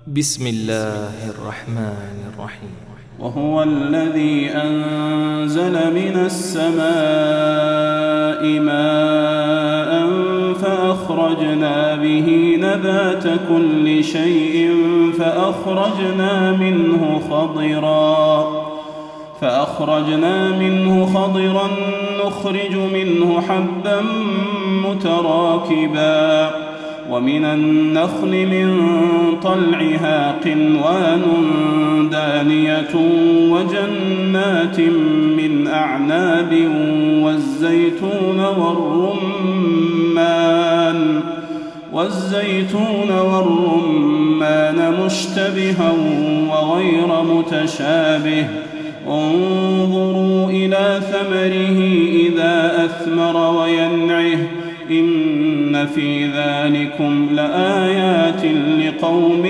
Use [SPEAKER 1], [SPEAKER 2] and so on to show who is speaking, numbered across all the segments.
[SPEAKER 1] بسم الله الرحمن الرحيم.
[SPEAKER 2] وهو الذي أنزل من السماء ماء فأخرجنا به نبات كل شيء فأخرجنا منه خضرا نخرج منه حبا متراكبا ومن النخل من طلعها قنوان دانية وجنات من أعناب والزيتون والرمان مشتبها وغير متشابه انظروا إلى ثمره إذا أثمر وينعه إن في ذلكم لآيات لقوم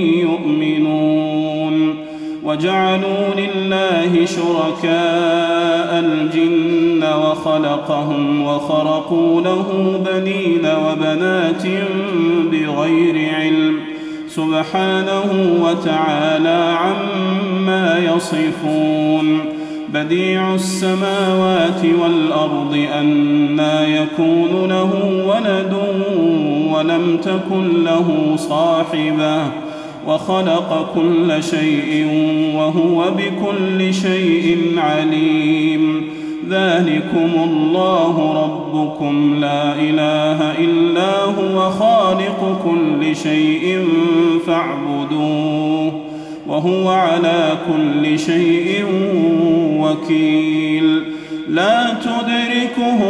[SPEAKER 2] يؤمنون. وجعلوا لله شركاء الجن وخلقهم وخرقوا له بنين وبنات بغير علم سبحانه وتعالى عما يصفون. بديع السماوات والأرض أنى يكون له ولد ولم تكن له صاحبة وخلق كل شيء وهو بكل شيء عليم. ذلكم الله ربكم لا إله إلا هو خالق كل شيء فاعبدوه وهو على كل شيء وكيل. لا تدركه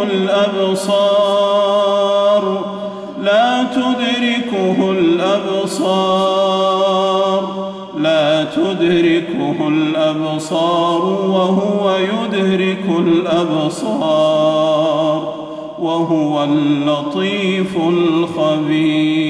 [SPEAKER 2] الأبصار وهو يدرك الأبصار وهو اللطيف الخبير.